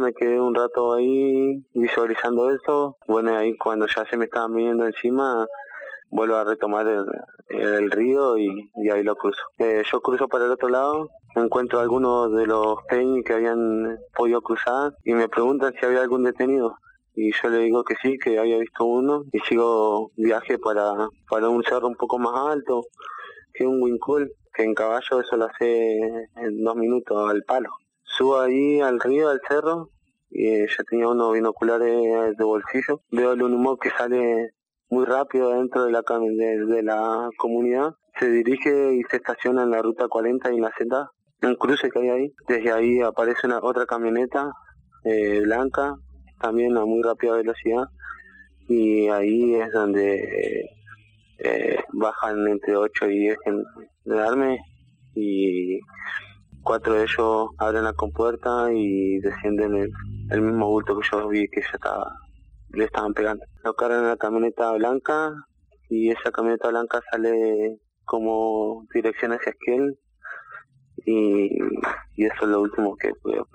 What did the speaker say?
me quedé un rato ahí visualizando eso. Bueno, ahí cuando ya se me estaban viniendo encima, vuelvo a retomar el río y ahí lo cruzo. Yo cruzo para el otro lado, encuentro a algunos de los peñis que habían podido cruzar y me preguntan si había algún detenido. Y yo le digo que sí, que había visto uno, y sigo viaje para un cerro un poco más alto, que es un Wincul, que en caballo eso lo hace en 2 minutos al palo. Subo ahí al río, al cerro, y ya tenía unos binoculares de bolsillo. Veo el humo que sale muy rápido dentro de la comunidad. Se dirige y se estaciona en la ruta 40 y en la Z, un cruce que hay ahí. Desde ahí aparece otra camioneta blanca, también a muy rápida velocidad, y ahí es donde bajan entre 8 y 10 de darme, y 4 de ellos abren la compuerta y descienden el mismo bulto que yo vi que le estaban pegando. Lo cargan en la camioneta blanca y esa camioneta blanca sale como dirección hacia Esquel, y eso es lo último que pude